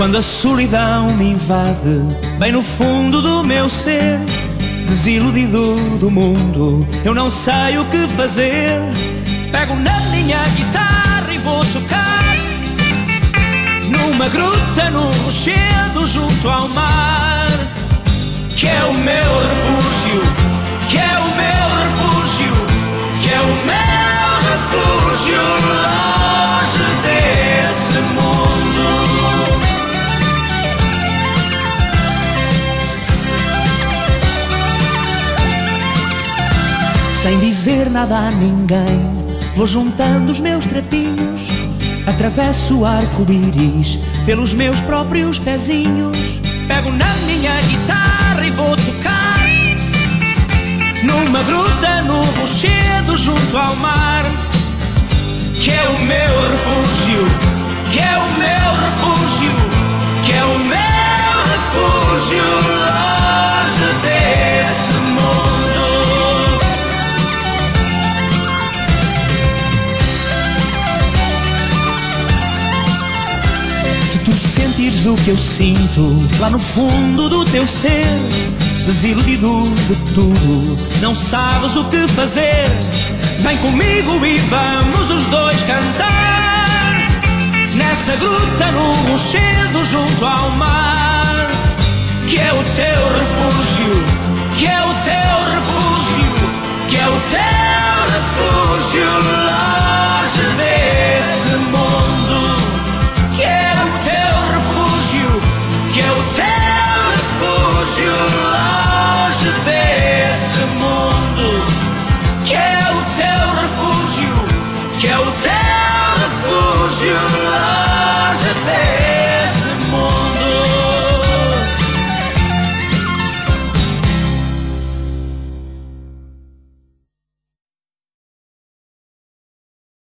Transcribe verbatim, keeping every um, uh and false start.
Quando a solidão me invade, bem no fundo do meu ser, desiludido do mundo, eu não sei o que fazer. Pego na minha guitarra e vou tocar numa gruta, num rochedo junto ao mar, que é o meu refúgio, que é o meu refúgio, que é o meu refúgio, longe desse mundo. Sem dizer nada a ninguém, vou juntando os meus trapinhos, atravesso o arco-íris pelos meus próprios pezinhos. Pego na minha guitarra e vou tocar numa gruta, num rochedo junto ao mar, que é o meu refúgio, que é o meu refúgio, que é o meu refúgio, longe desse mundo. Se tu sentires o que eu sinto lá no fundo do teu ser, desiludido de tudo, não sabes o que fazer, vem comigo e vamos os dois cantar nessa gruta, num rochedo junto ao mar, que é o teu refúgio, que é o teu refúgio, que é o teu refúgio, longe desse mundo, que é o teu refúgio, que é o teu refúgio, longe desse mundo, que é o teu refúgio, que é o teu refúgio.